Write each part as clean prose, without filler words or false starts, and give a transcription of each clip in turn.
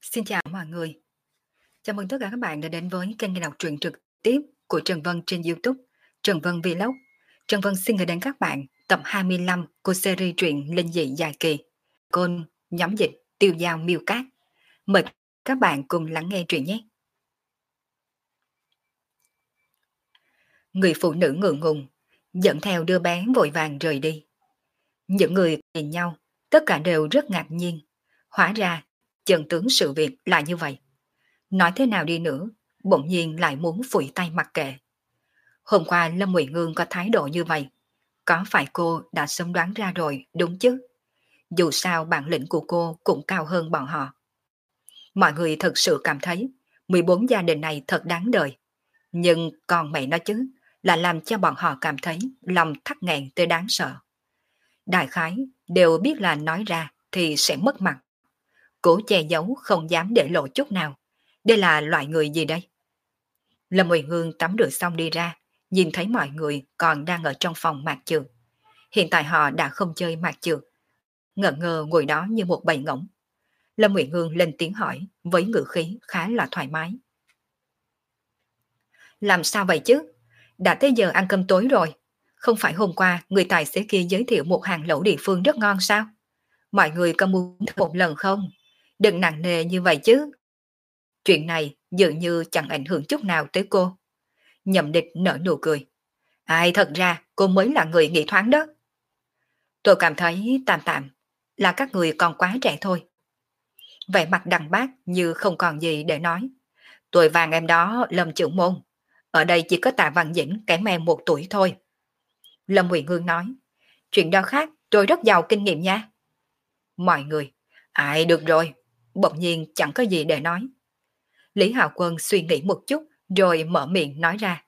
Xin chào mọi người. Chào mừng tất cả các bạn đã đến với kênh nghe đọc truyện trực tiếp của Trần Vân trên YouTube, Trần Vân Vlog. Trần Vân xin gửi đến các bạn tập 25 của series truyện linh dị dài kỳ. Côn, nhóm dịch, tiêu dao miêu cát. Mời các bạn cùng lắng nghe truyện nhé. Người phụ nữ ngượng ngùng, dẫn theo đứa bé vội vàng rời đi. Những người nhìn nhau, tất cả đều rất ngạc nhiên. Hóa ra, chân tướng sự việc là như vậy. Nói thế nào đi nữa, bỗng nhiên lại muốn phủi tay mặc kệ. Hôm qua Lâm Ngụy Ngương có thái độ như vậy, có phải cô đã sớm đoán ra rồi, đúng chứ? Dù sao bản lĩnh của cô cũng cao hơn bọn họ. Mọi người thật sự cảm thấy 14 gia đình này thật đáng đời. Nhưng còn mẹ nó chứ, là làm cho bọn họ cảm thấy lòng thắt nghẹn tới đáng sợ. Đại khái đều biết là nói ra thì sẽ mất mặt. Cố che giấu không dám để lộ chút nào. Đây là loại người gì đây? Lâm Uy Hương tắm rửa xong đi ra, nhìn thấy mọi người còn đang ở trong phòng mạc trường. Hiện tại họ đã không chơi mạc trường, ngẩn ngơ ngồi đó như một bầy ngỗng. Lâm Uy Hương lên tiếng hỏi với ngữ khí khá là thoải mái. Làm sao vậy chứ? Đã tới giờ ăn cơm tối rồi. Không phải hôm qua người tài xế kia giới thiệu một hàng lẩu địa phương rất ngon sao? Mọi người có muốn thử một lần không? Đừng nặng nề như vậy chứ. Chuyện này dường như chẳng ảnh hưởng chút nào tới cô. Nhậm Địch nở nụ cười. Ai, thật ra cô mới là người nghĩ thoáng đó. Tôi cảm thấy tạm tạm là các người còn quá trẻ thôi. Vẻ mặt Đằng Bác như không còn gì để nói. Tuổi vàng em đó Lâm trưởng môn. Ở đây chỉ có Tạ Văn Dĩnh kém em 1 tuổi thôi. Lâm Huyền Hương nói. Chuyện đó khác, tôi rất giàu kinh nghiệm nha. Mọi người. Ai, được rồi. Bỗng nhiên chẳng có gì để nói. Lý Hạo Quân suy nghĩ một chút rồi mở miệng nói ra.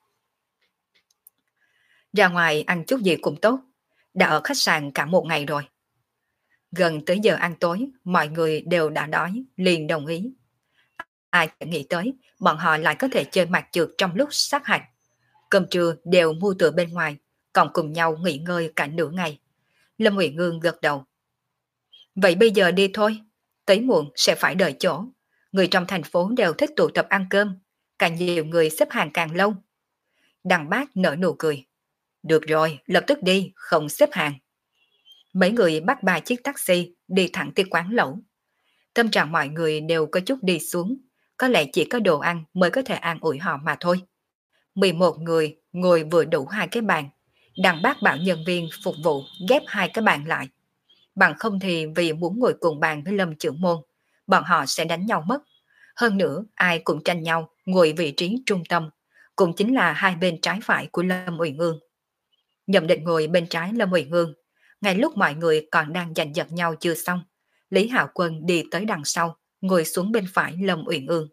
Ra ngoài ăn chút gì cũng tốt. Đã ở khách sạn cả một ngày rồi. Gần tới giờ ăn tối, mọi người đều đã đói, liền đồng ý. Ai chẳng nghĩ tới, bọn họ lại có thể chơi mặt trượt trong lúc sát hạch. Cơm trưa đều mua từ bên ngoài, còn cùng nhau nghỉ ngơi cả nửa ngày. Lâm Nguyễn Ngương gật đầu. Vậy bây giờ đi thôi, tới muộn sẽ phải đợi chỗ. Người trong thành phố đều thích tụ tập ăn cơm, càng nhiều người xếp hàng càng lâu. Đằng Bác nở nụ cười. Được rồi, lập tức đi, không xếp hàng. Mấy người bắt 3 chiếc taxi đi thẳng tới quán lẩu. Tâm trạng mọi người đều có chút đi xuống, có lẽ chỉ có đồ ăn mới có thể an ủi họ mà thôi. 11 người ngồi vừa đủ 2 cái bàn. Đằng Bác bảo nhân viên phục vụ ghép 2 cái bàn lại. Bằng không thì vì muốn ngồi cùng bàn với Lâm trưởng môn, bọn họ sẽ đánh nhau mất. Hơn nữa, ai cũng tranh nhau ngồi vị trí trung tâm, cũng chính là hai bên trái phải của Lâm Uyển Ương. Nhậm Định ngồi bên trái Lâm Uyển Ương. Ngay lúc mọi người còn đang giành giật nhau chưa xong, Lý Hạo Quân đi tới đằng sau, ngồi xuống bên phải Lâm Uyển Ương.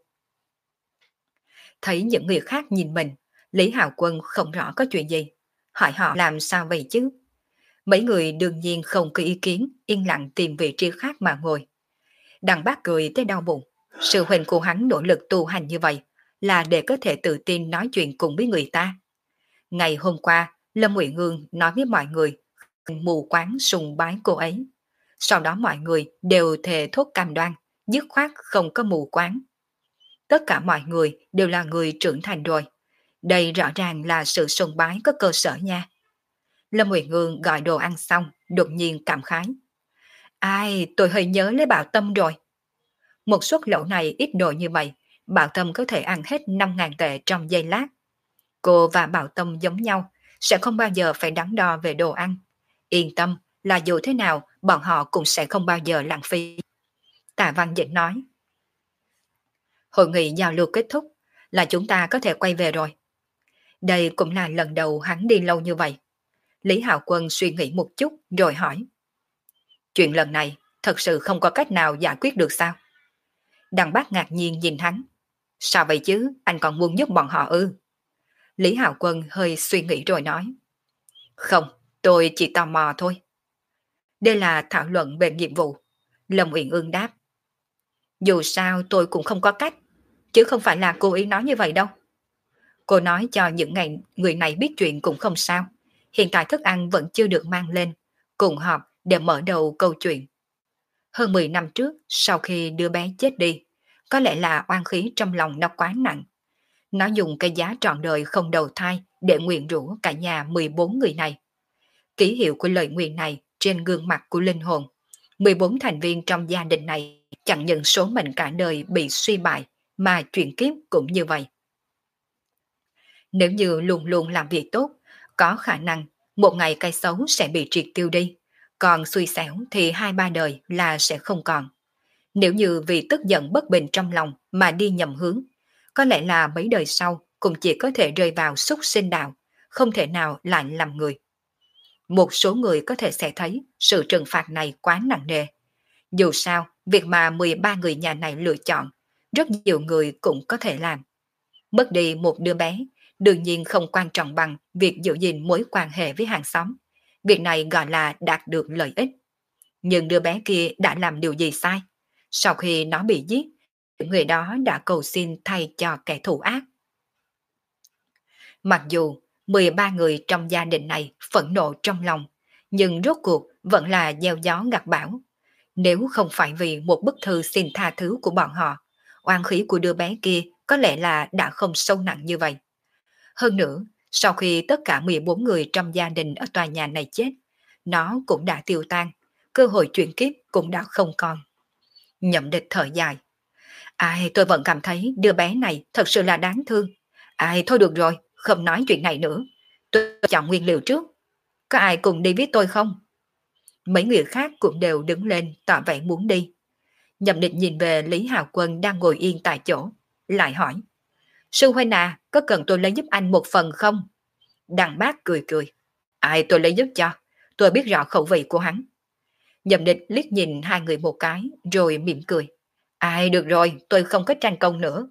Thấy những người khác nhìn mình, Lý Hạo Quân không rõ có chuyện gì. Hỏi họ làm sao vậy chứ? Mấy người đương nhiên không có ý kiến, yên lặng tìm vị trí khác mà ngồi. Đằng Bác cười tới đau bụng. Sự huynh của hắn nỗ lực tu hành như vậy là để có thể tự tin nói chuyện cùng với người ta. Ngày hôm qua, Lâm Uyển Ương nói với mọi người mù quáng sùng bái cô ấy. Sau đó mọi người đều thề thốt cam đoan, dứt khoát không có mù quáng. Tất cả mọi người đều là người trưởng thành rồi. Đây rõ ràng là sự sùng bái có cơ sở nha. Lâm Uyển Ương gọi đồ ăn xong, đột nhiên cảm khái. Ai, tôi hơi nhớ lấy Bảo Tâm rồi. Một suất lẩu này ít đồ như vậy, Bảo Tâm có thể ăn hết 5.000 tệ trong giây lát. Cô và Bảo Tâm giống nhau, sẽ không bao giờ phải đắn đo về đồ ăn. Yên tâm là dù thế nào, bọn họ cũng sẽ không bao giờ lãng phí. Tạ Văn Dĩnh nói. Hội nghị giao lưu kết thúc, là chúng ta có thể quay về rồi. Đây cũng là lần đầu hắn đi lâu như vậy. Lý Hạo Quân suy nghĩ một chút rồi hỏi. Chuyện lần này thật sự không có cách nào giải quyết được sao? Đằng Bác ngạc nhiên nhìn hắn. Sao vậy chứ, anh còn muốn giúp bọn họ ư? Lý Hạo Quân hơi suy nghĩ rồi nói. Không, tôi chỉ tò mò thôi. Đây là thảo luận về nhiệm vụ. Lâm Uyển Ương đáp. Dù sao tôi cũng không có cách, chứ không phải là cố ý nói như vậy đâu. Cô nói cho những ngày người này biết chuyện cũng không sao. Hiện tại thức ăn vẫn chưa được mang lên, cùng họp để mở đầu câu chuyện. Hơn 10 năm trước, sau khi đứa bé chết đi, có lẽ là oan khí trong lòng nó quá nặng. Nó dùng cái giá trọn đời không đầu thai để nguyền rủa cả nhà 14 người này. Ký hiệu của lời nguyền này trên gương mặt của linh hồn. 14 thành viên trong gia đình này chẳng những số mệnh cả đời bị suy bại, mà chuyển kiếp cũng như vậy. Nếu như luôn luôn làm việc tốt, có khả năng một ngày cái xấu sẽ bị triệt tiêu đi, còn xui xẻo thì 2-3 đời là sẽ không còn. Nếu như vì tức giận bất bình trong lòng mà đi nhầm hướng, có lẽ là mấy đời sau cũng chỉ có thể rơi vào súc sinh đạo, không thể nào lại làm người. Một số người có thể sẽ thấy sự trừng phạt này quá nặng nề. Dù sao, việc mà 13 người nhà này lựa chọn, rất nhiều người cũng có thể làm. Mất đi một đứa bé, đương nhiên không quan trọng bằng việc giữ gìn mối quan hệ với hàng xóm. Việc này gọi là đạt được lợi ích. Nhưng đứa bé kia đã làm điều gì sai? Sau khi nó bị giết, người đó đã cầu xin thay cho kẻ thù ác. Mặc dù 13 người trong gia đình này phẫn nộ trong lòng, nhưng rốt cuộc vẫn là gieo gió gặt bão. Nếu không phải vì một bức thư xin tha thứ của bọn họ, oan khí của đứa bé kia có lẽ là đã không sâu nặng như vậy. Hơn nữa, sau khi tất cả 14 người trong gia đình ở tòa nhà này chết, nó cũng đã tiêu tan, cơ hội chuyển kiếp cũng đã không còn. Nhậm Địch thở dài. Ai, tôi vẫn cảm thấy đứa bé này thật sự là đáng thương. Ai, thôi được rồi, không nói chuyện này nữa. Tôi chọn nguyên liệu trước. Có ai cùng đi với tôi không? Mấy người khác cũng đều đứng lên tỏ vẻ muốn đi. Nhậm Địch nhìn về Lý Hào Quân đang ngồi yên tại chỗ, lại hỏi. Sư huynh à, có cần tôi lấy giúp anh một phần không? Đằng Bác cười cười. Ai tôi lấy giúp cho, tôi biết rõ khẩu vị của hắn. Nhậm Địch liếc nhìn hai người một cái, rồi mỉm cười. Ai được rồi, tôi không có tranh công nữa.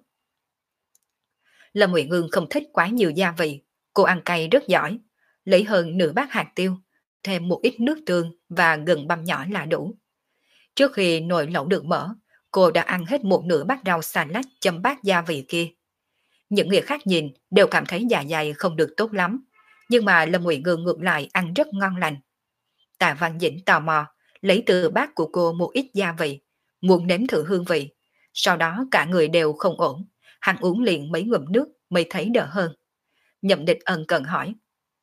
Lâm Nguyện Ngưng không thích quá nhiều gia vị, cô ăn cay rất giỏi, lấy hơn nửa bát hạt tiêu, thêm một ít nước tương và gừng băm nhỏ là đủ. Trước khi nồi lẩu được mở, cô đã ăn hết một nửa bát rau xà lách chấm bát gia vị kia. Những người khác nhìn đều cảm thấy dạ dày không được tốt lắm, nhưng mà Lâm Nguyện Ngưng ngược lại ăn rất ngon lành. Tạ Văn Dĩnh tò mò, lấy từ bát của cô một ít gia vị, muốn nếm thử hương vị. Sau đó cả người đều không ổn, hắn uống liền mấy ngụm nước mới thấy đỡ hơn. Nhậm Địch ân cần hỏi.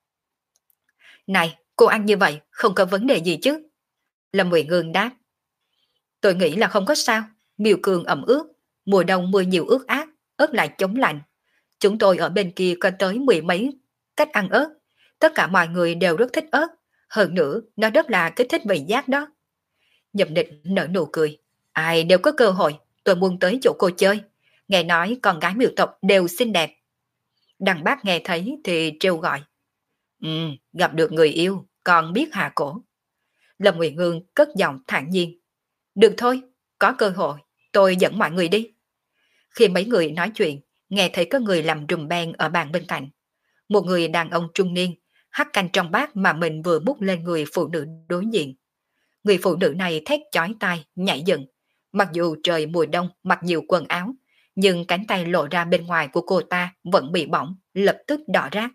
Này, cô ăn như vậy không có vấn đề gì chứ? Lâm Nguyện Ngưng đáp. Tôi nghĩ là không có sao, miều cường ẩm ướt, mùa đông mưa nhiều ướt át, ớt lại chống lạnh. Chúng tôi ở bên kia có tới 10 mấy cách ăn ớt, tất cả mọi người đều rất thích ớt, hơn nữa nó rất là kích thích vị giác đó. Nhậm Địch nở nụ cười. Ai đều có cơ hội, tôi muốn tới chỗ cô chơi. Nghe nói con gái miều tộc đều xinh đẹp. Đằng Bác nghe thấy thì trêu gọi. Gặp được người yêu, còn biết hạ cổ. Lâm Nguyệt Ngưng cất giọng thản nhiên. Được thôi, có cơ hội, tôi dẫn mọi người đi. Khi mấy người nói chuyện, nghe thấy có người làm rùm beng ở bàn bên cạnh. Một người đàn ông trung niên, hắt canh trong bát mà mình vừa múc lên người phụ nữ đối diện. Người phụ nữ này thét chói tai, nhảy dựng. Mặc dù trời mùa đông mặc nhiều quần áo, nhưng cánh tay lộ ra bên ngoài của cô ta vẫn bị bỏng, lập tức đỏ rát.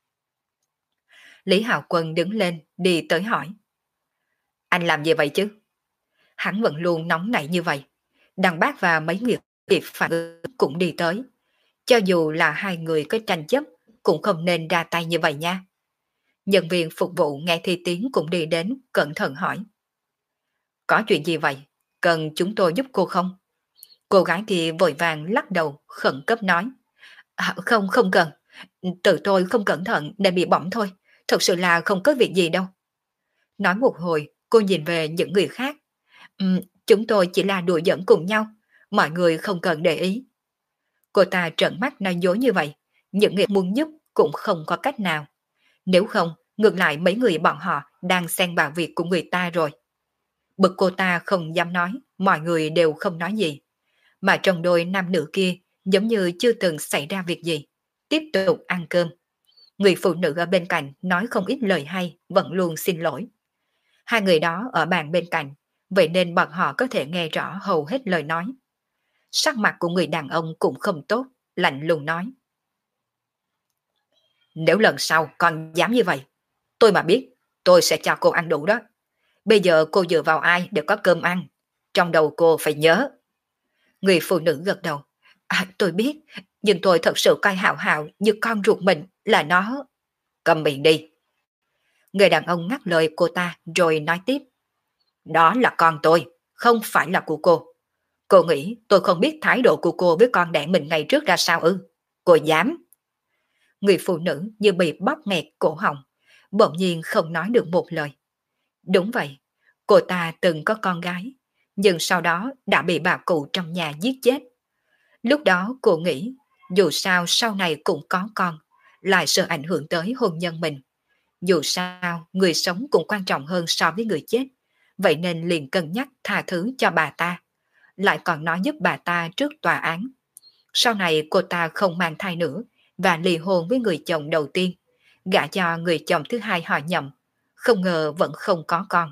Lý Hạo Quân đứng lên, đi tới hỏi. Anh làm gì vậy chứ? Hắn vẫn luôn nóng nảy như vậy. Đằng Bác và mấy người kịp phản ứng cũng đi tới. Cho dù là hai người có tranh chấp, cũng không nên ra tay như vậy nha. Nhân viên phục vụ nghe thi tiếng cũng đi đến, cẩn thận hỏi. Có chuyện gì vậy? Cần chúng tôi giúp cô không? Cô gái kia vội vàng lắc đầu, khẩn cấp nói. Không, không cần. Tự tôi không cẩn thận nên bị bỏng thôi. Thật sự là không có việc gì đâu. Nói một hồi, cô nhìn về những người khác. Chúng tôi chỉ là đùa giỡn cùng nhau. Mọi người không cần để ý. Cô ta trợn mắt nói dối như vậy. Những người muốn giúp cũng không có cách nào. Nếu không, ngược lại mấy người bọn họ đang xen vào việc của người ta rồi. Bực cô ta không dám nói, mọi người đều không nói gì. Mà trong đôi nam nữ kia giống như chưa từng xảy ra việc gì. Tiếp tục ăn cơm. Người phụ nữ ở bên cạnh nói không ít lời hay, vẫn luôn xin lỗi. Hai người đó ở bàn bên cạnh, vậy nên bọn họ có thể nghe rõ hầu hết lời nói. Sắc mặt của người đàn ông cũng không tốt, lạnh lùng nói. Nếu lần sau còn dám như vậy, tôi mà biết, tôi sẽ cho cô ăn đủ đó. Bây giờ cô dựa vào ai để có cơm ăn? Trong đầu cô phải nhớ. Người phụ nữ gật đầu. Tôi biết, nhưng tôi thật sự coi Hạo Hạo như con ruột mình, là nó. Cầm miệng đi. Người đàn ông ngắt lời cô ta rồi nói tiếp. Đó là con tôi, không phải là của cô. Cô nghĩ tôi không biết thái độ của cô với con đẻ mình ngày trước ra sao ư? Cô dám? Người phụ nữ như bị bóp nghẹt cổ họng, bỗng nhiên không nói được một lời. Đúng vậy, cô ta từng có con gái, nhưng sau đó đã bị bà cụ trong nhà giết chết. Lúc đó cô nghĩ, dù sao sau này cũng có con, lại sợ ảnh hưởng tới hôn nhân mình. Dù sao, người sống cũng quan trọng hơn so với người chết, vậy nên liền cân nhắc tha thứ cho bà ta, lại còn nói giúp bà ta trước tòa án. Sau này cô ta không mang thai nữa và ly hôn với người chồng đầu tiên, gả cho người chồng thứ hai họ Nhậm, không ngờ vẫn không có con.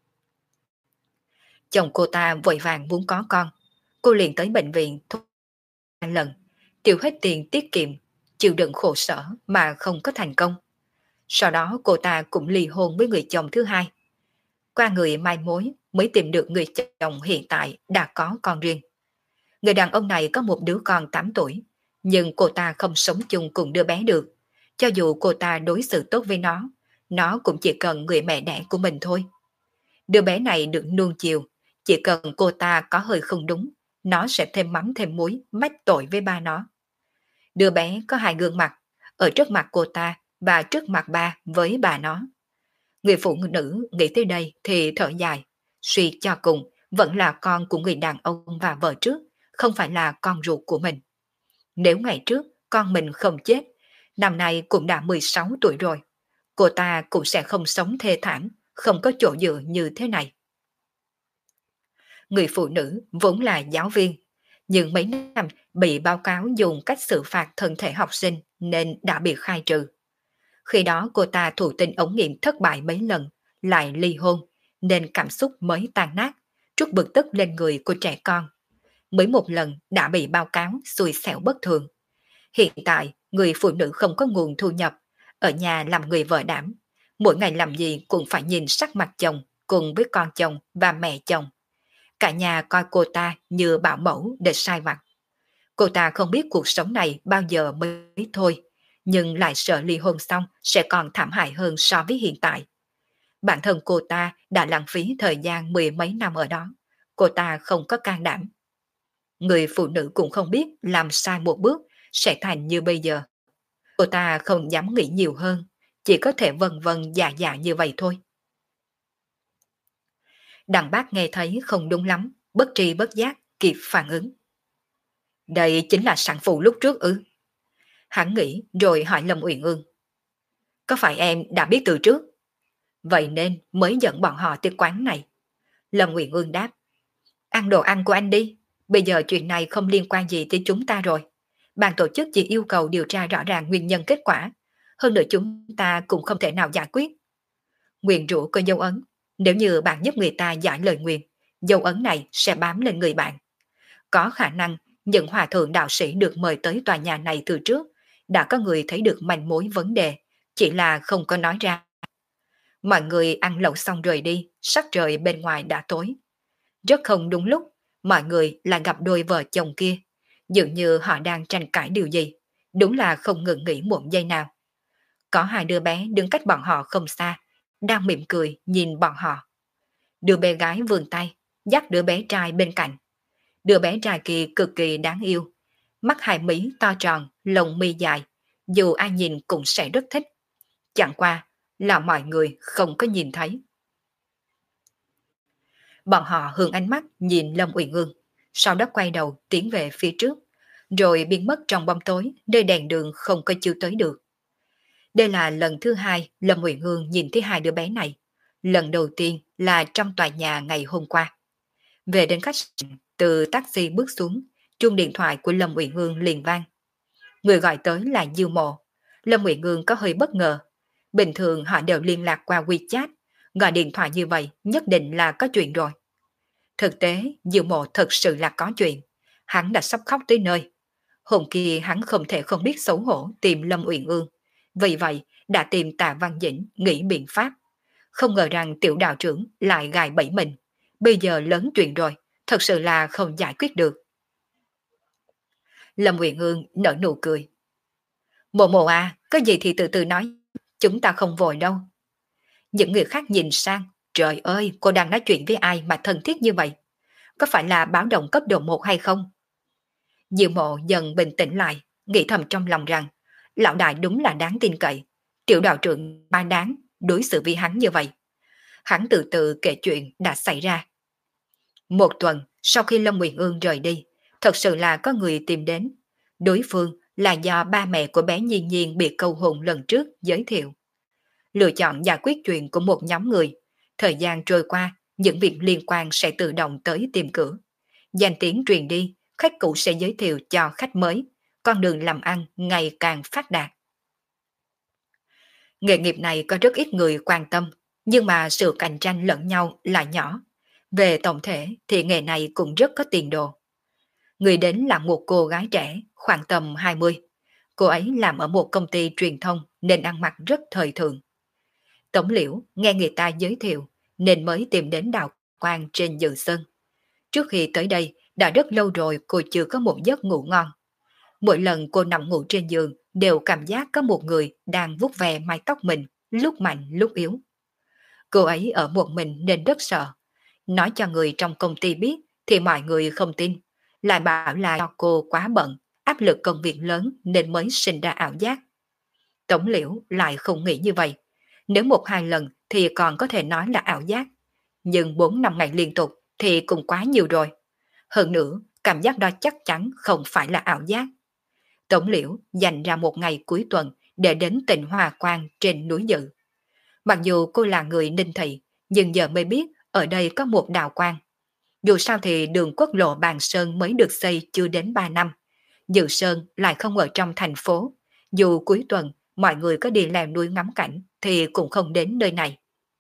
Chồng cô ta vội vàng muốn có con, cô liền tới bệnh viện thuốc 2 lần, tiêu hết tiền tiết kiệm, chịu đựng khổ sở mà không có thành công. Sau đó cô ta cũng ly hôn với người chồng thứ hai. Qua người mai mối mới tìm được người chồng hiện tại đã có con riêng. Người đàn ông này có một đứa con 8 tuổi, nhưng cô ta không sống chung cùng đứa bé được. Cho dù cô ta đối xử tốt với nó cũng chỉ cần người mẹ đẻ của mình thôi. Đứa bé này được nuông chiều, chỉ cần cô ta có hơi không đúng, nó sẽ thêm mắm thêm muối, mách tội với ba nó. Đứa bé có 2 gương mặt, ở trước mặt cô ta và trước mặt ba với bà nó. Người phụ nữ nghĩ tới đây thì thở dài, suy cho cùng vẫn là con của người đàn ông và vợ trước, không phải là con ruột của mình. Nếu ngày trước con mình không chết, năm nay cũng đã 16 tuổi rồi, cô ta cũng sẽ không sống thê thảm, không có chỗ dựa như thế này. Người phụ nữ vốn là giáo viên, nhưng mấy năm bị báo cáo dùng cách xử phạt thân thể học sinh nên đã bị khai trừ. Khi đó cô ta thụ tinh ống nghiệm thất bại mấy lần, lại ly hôn, nên cảm xúc mới tan nát, trút bực tức lên người của trẻ con. Mới một lần đã bị báo cáo xui xẻo bất thường. Hiện tại, người phụ nữ không có nguồn thu nhập, ở nhà làm người vợ đảm. Mỗi ngày làm gì cũng phải nhìn sắc mặt chồng, cùng với con chồng và mẹ chồng. Cả nhà coi cô ta như bảo mẫu để sai vặt. Cô ta không biết cuộc sống này bao giờ mới thôi, nhưng lại sợ ly hôn xong sẽ còn thảm hại hơn so với hiện tại. Bản thân cô ta đã lãng phí thời gian 10 mấy năm ở đó. Cô ta không có can đảm. Người phụ nữ cũng không biết làm sai một bước sẽ thành như bây giờ. Cô ta không dám nghĩ nhiều hơn, chỉ có thể vần vần dạ dạ như vậy thôi. Đằng bác nghe thấy không đúng lắm, bất tri bất giác, kịp phản ứng. Đây chính là sản phụ lúc trước ư? Hắn nghĩ rồi hỏi Lâm Uyển Ương. Có phải em đã biết từ trước? Vậy nên mới dẫn bọn họ tới quán này. Lâm Uyển Ương đáp. Ăn đồ ăn của anh đi. Bây giờ chuyện này không liên quan gì tới chúng ta rồi. Ban tổ chức chỉ yêu cầu điều tra rõ ràng nguyên nhân kết quả. Hơn nữa chúng ta cũng không thể nào giải quyết. Nguyền rủa có dấu ấn. Nếu như bạn giúp người ta giải lời nguyền, dấu ấn này sẽ bám lên người bạn. Có khả năng những hòa thượng đạo sĩ được mời tới tòa nhà này từ trước, đã có người thấy được manh mối vấn đề, chỉ là không có nói ra. Mọi người ăn lẩu xong rời đi, sắc trời bên ngoài đã tối. Rất không đúng lúc, mọi người lại gặp đôi vợ chồng kia. Dường như họ đang tranh cãi điều gì, đúng là không ngừng nghỉ một giây nào. Có 2 đứa bé đứng cách bọn họ không xa, đang mỉm cười nhìn bọn họ. Đứa bé gái vươn tay, dắt đứa bé trai bên cạnh. Đứa bé trai kia cực kỳ đáng yêu, mắt 2 mí to tròn, lông mi dài, dù ai nhìn cũng sẽ rất thích. Chẳng qua là mọi người không có nhìn thấy. Bọn họ hướng ánh mắt nhìn Lâm Uyển Ương, sau đó quay đầu tiến về phía trước, rồi biến mất trong bóng tối nơi đèn đường không có chiếu tới được. Đây là lần thứ 2 Lâm Uyển Ương nhìn thấy 2 đứa bé này. Lần đầu tiên là trong tòa nhà ngày hôm qua. Về đến khách sạn, từ taxi bước xuống, chuông điện thoại của Lâm Uyển Ương liền vang. Người gọi tới là Diêu Mộ. Lâm Uyển Ương có hơi bất ngờ. Bình thường họ đều liên lạc qua WeChat, gọi điện thoại như vậy nhất định là có chuyện rồi. Thực tế, Diêu Mộ thật sự là có chuyện. Hắn đã sắp khóc tới nơi. Hôm kia hắn không thể không biết xấu hổ tìm Lâm Uyển Ương. Vì vậy, đã tìm Tạ Văn Dĩnh nghĩ biện pháp. Không ngờ rằng tiểu đạo trưởng lại gài bẫy mình. Bây giờ lớn chuyện rồi, thật sự là không giải quyết được. Lâm Uyển Ương nở nụ cười. Mộ mộ à, có gì thì từ từ nói, chúng ta không vội đâu. Những người khác nhìn sang, trời ơi, cô đang nói chuyện với ai mà thân thiết như vậy? Có phải là báo động cấp độ 1 hay không? Diệu Mộ dần bình tĩnh lại, nghĩ thầm trong lòng rằng, lão đại đúng là đáng tin cậy. Triệu đạo trưởng ba đáng đối xử với hắn như vậy. Hắn từ từ kể chuyện đã xảy ra. Một tuần sau khi Lâm Uyển Ương rời đi, thật sự là có người tìm đến. Đối phương là do ba mẹ của bé Nhiên Nhiên bị câu hồn lần trước giới thiệu. Lựa chọn giải quyết chuyện của một nhóm người. Thời gian trôi qua, những việc liên quan sẽ tự động tới tìm cửa. Danh tiếng truyền đi, khách cũ sẽ giới thiệu cho khách mới. Con đường làm ăn ngày càng phát đạt. Nghề nghiệp này có rất ít người quan tâm, nhưng mà sự cạnh tranh lẫn nhau là nhỏ. Về tổng thể thì nghề này cũng rất có tiền đồ. Người đến là một cô gái trẻ, khoảng tầm 20. Cô ấy làm ở một công ty truyền thông nên ăn mặc rất thời thượng. Tống Liễu nghe người ta giới thiệu nên mới tìm đến Đào Quang trên Dự Sơn. Trước khi tới đây, đã rất lâu rồi cô chưa có một giấc ngủ ngon. Mỗi lần cô nằm ngủ trên giường đều cảm giác có một người đang vuốt ve mái tóc mình, lúc mạnh lúc yếu. Cô ấy ở một mình nên rất sợ. Nói cho người trong công ty biết thì mọi người không tin. Lại bảo là do cô quá bận, áp lực công việc lớn nên mới sinh ra ảo giác. Tống Liễu lại không nghĩ như vậy. Nếu một hai lần thì còn có thể nói là ảo giác. Nhưng 4-5 ngày liên tục thì cũng quá nhiều rồi. Hơn nữa, cảm giác đó chắc chắn không phải là ảo giác. Tống Liễu dành ra một ngày cuối tuần để đến tỉnh Hòa Quang trên núi Dự. Mặc dù cô là người Ninh Thị, nhưng giờ mới biết ở đây có một đạo quan. Dù sao thì đường quốc lộ Bàn Sơn mới được xây chưa đến 3 năm. Dự Sơn lại không ở trong thành phố. Dù cuối tuần mọi người có đi leo núi ngắm cảnh thì cũng không đến nơi này.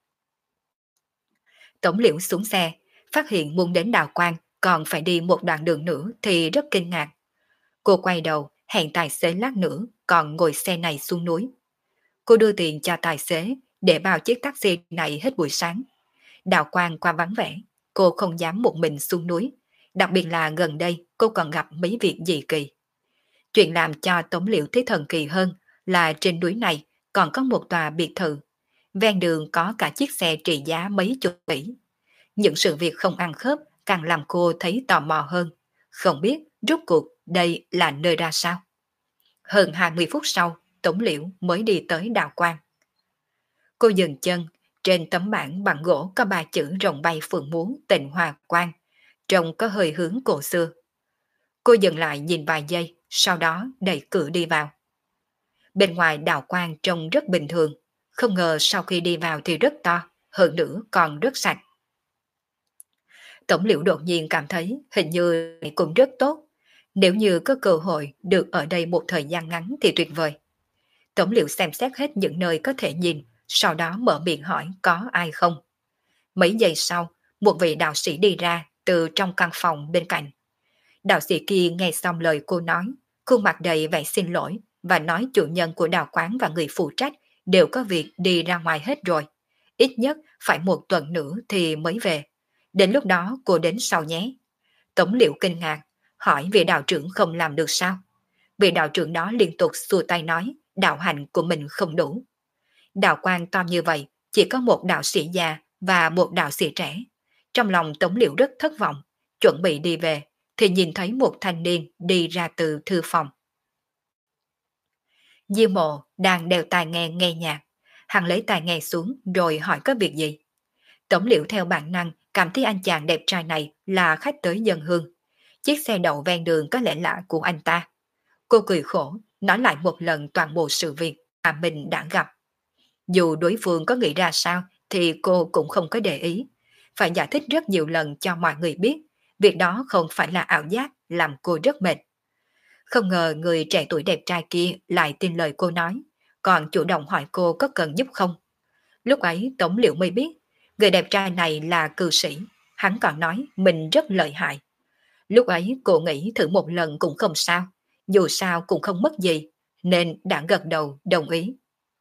Tống Liễu xuống xe, phát hiện muốn đến đạo quan còn phải đi một đoạn đường nữa thì rất kinh ngạc. Cô quay đầu, hẹn tài xế lát nữa còn ngồi xe này xuống núi. Cô đưa tiền cho tài xế để bao chiếc taxi này hết buổi sáng. Đạo quan qua vắng vẻ, cô không dám một mình xuống núi. Đặc biệt là gần đây cô còn gặp mấy việc dị kỳ. Chuyện làm cho Tống Liễu thấy thần kỳ hơn là trên núi này còn có một tòa biệt thự. Ven đường có cả chiếc xe trị giá mấy chục tỷ. Những sự việc không ăn khớp càng làm cô thấy tò mò hơn. Không biết rốt cuộc đây là nơi ra sao. Hơn 20 phút sau, Tống Liễu mới đi tới đạo quan. Cô dừng chân, trên tấm bảng bằng gỗ có 3 chữ rồng bay phượng múa Tịnh Hòa Quan, trông có hơi hướng cổ xưa. Cô dừng lại nhìn vài giây, sau đó đẩy cửa đi vào. Bên ngoài đạo quan trông rất bình thường, không ngờ sau khi đi vào thì rất to, hơn nữa còn rất sạch. Tống Liễu đột nhiên cảm thấy hình như cũng rất tốt. Nếu như có cơ hội được ở đây một thời gian ngắn thì tuyệt vời. Tống Liễu xem xét hết những nơi có thể nhìn, sau đó mở miệng hỏi có ai không. Mấy giây sau, một vị đạo sĩ đi ra từ trong căn phòng bên cạnh. Đạo sĩ kia nghe xong lời cô nói, khuôn mặt đầy vẻ xin lỗi và nói chủ nhân của đạo quán và người phụ trách đều có việc đi ra ngoài hết rồi. Ít nhất phải một tuần nữa thì mới về. Đến lúc đó cô đến sau nhé. Tống Liễu kinh ngạc, hỏi vị đạo trưởng không làm được sao? Vị đạo trưởng đó liên tục xua tay nói đạo hành của mình không đủ. Đạo quan to như vậy, chỉ có một đạo sĩ già và một đạo sĩ trẻ. Trong lòng Tống Liễu rất thất vọng, chuẩn bị đi về, thì nhìn thấy một thanh niên đi ra từ thư phòng. Diêu Mộ đang đeo tai nghe nghe nhạc. Hắn lấy tai nghe xuống rồi hỏi có việc gì. Tống Liễu theo bản năng cảm thấy anh chàng đẹp trai này là khách tới dân hương. Chiếc xe đậu ven đường có lẽ lạ của anh ta. Cô cười khổ, nói lại một lần toàn bộ sự việc mà mình đã gặp. Dù đối phương có nghĩ ra sao thì cô cũng không có để ý. Phải giải thích rất nhiều lần cho mọi người biết, việc đó không phải là ảo giác, làm cô rất mệt. Không ngờ người trẻ tuổi đẹp trai kia lại tin lời cô nói, còn chủ động hỏi cô có cần giúp không. Lúc ấy Tống Liễu mới biết, người đẹp trai này là cư sĩ, hắn còn nói mình rất lợi hại. Lúc ấy cô nghĩ thử một lần cũng không sao, dù sao cũng không mất gì, nên đã gật đầu đồng ý.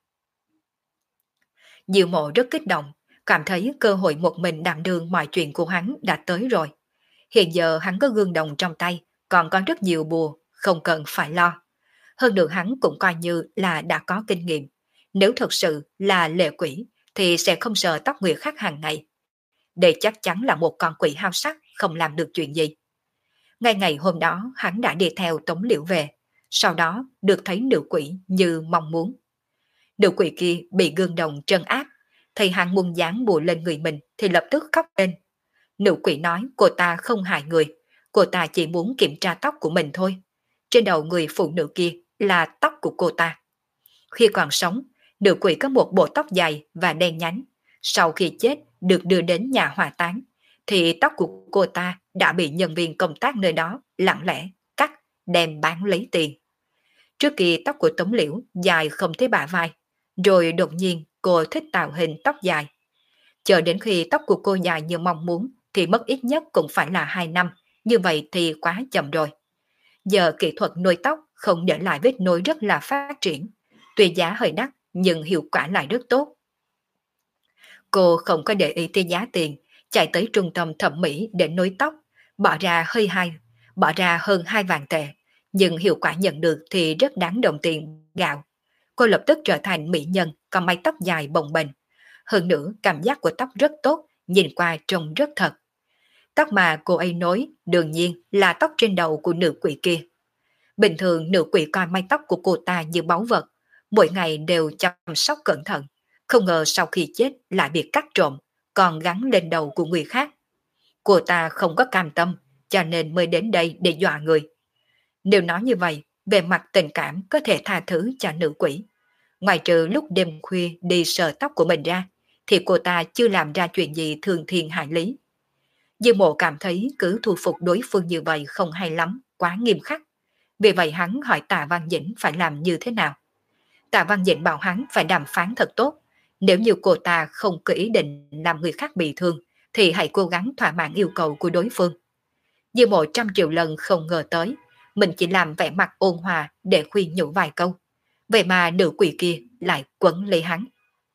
Diệu Mộ rất kích động, cảm thấy cơ hội một mình đảm đương mọi chuyện của hắn đã tới rồi. Hiện giờ hắn có gương đồng trong tay, còn có rất nhiều bùa, không cần phải lo. Hơn nữa hắn cũng coi như là đã có kinh nghiệm. Nếu thật sự là lệ quỷ thì sẽ không sờ tóc người khác hàng ngày. Đây chắc chắn là một con quỷ hao sắc không làm được chuyện gì. Ngay ngày hôm đó hắn đã đi theo Tống Liễu về, sau đó được thấy nữ quỷ như mong muốn. Nữ quỷ kia bị gương đồng trấn áp, thấy hắn muốn dán bùa lên người mình thì lập tức khóc lên. Nữ quỷ nói cô ta không hại người, cô ta chỉ muốn kiểm tra tóc của mình thôi. Trên đầu người phụ nữ kia là tóc của cô ta. Khi còn sống, nữ quỷ có một bộ tóc dài và đen nhánh. Sau khi chết được đưa đến nhà hỏa táng, thì tóc của cô ta đã bị nhân viên công tác nơi đó lặng lẽ cắt đem bán lấy tiền. Trước kia tóc của Tống Liễu dài không thấy bả vai, rồi đột nhiên cô thích tạo hình tóc dài. Chờ đến khi tóc của cô dài như mong muốn thì mất ít nhất cũng phải là 2 năm, như vậy thì quá chậm rồi. Giờ kỹ thuật nuôi tóc không để lại vết nối rất là phát triển. Tuy giá hơi đắt nhưng hiệu quả lại rất tốt. Cô không có để ý tới giá tiền, chạy tới trung tâm thẩm mỹ để nối tóc, bỏ ra hơn 2 vạn tệ, nhưng hiệu quả nhận được thì rất đáng đồng tiền gạo. Cô lập tức trở thành mỹ nhân có mái tóc dài bồng bềnh. Hơn nữa cảm giác của tóc rất tốt, nhìn qua trông rất thật. Tóc mà cô ấy nối đương nhiên là tóc trên đầu của nữ quỷ kia. Bình thường nữ quỷ coi mái tóc của cô ta như báu vật, mỗi ngày đều chăm sóc cẩn thận. Không ngờ sau khi chết lại bị cắt trộm, còn gắn lên đầu của người khác. Cô ta không có cam tâm, cho nên mới đến đây để dọa người. Nếu nói như vậy, về mặt tình cảm có thể tha thứ cho nữ quỷ. Ngoài trừ lúc đêm khuya đi sờ tóc của mình ra, thì cô ta chưa làm ra chuyện gì thương thiên hại lý. Dư Mộ cảm thấy cứ thu phục đối phương như vậy không hay lắm, quá nghiêm khắc. Vì vậy hắn hỏi Tạ Văn Dĩnh phải làm như thế nào. Tạ Văn Dĩnh bảo hắn phải đàm phán thật tốt. Nếu như cô ta không có ý định làm người khác bị thương, thì hãy cố gắng thỏa mãn yêu cầu của đối phương. Dư Mộ 100 triệu lần không ngờ tới, mình chỉ làm vẻ mặt ôn hòa để khuyên nhủ vài câu. Vậy mà nữ quỷ kia lại quấn lấy hắn.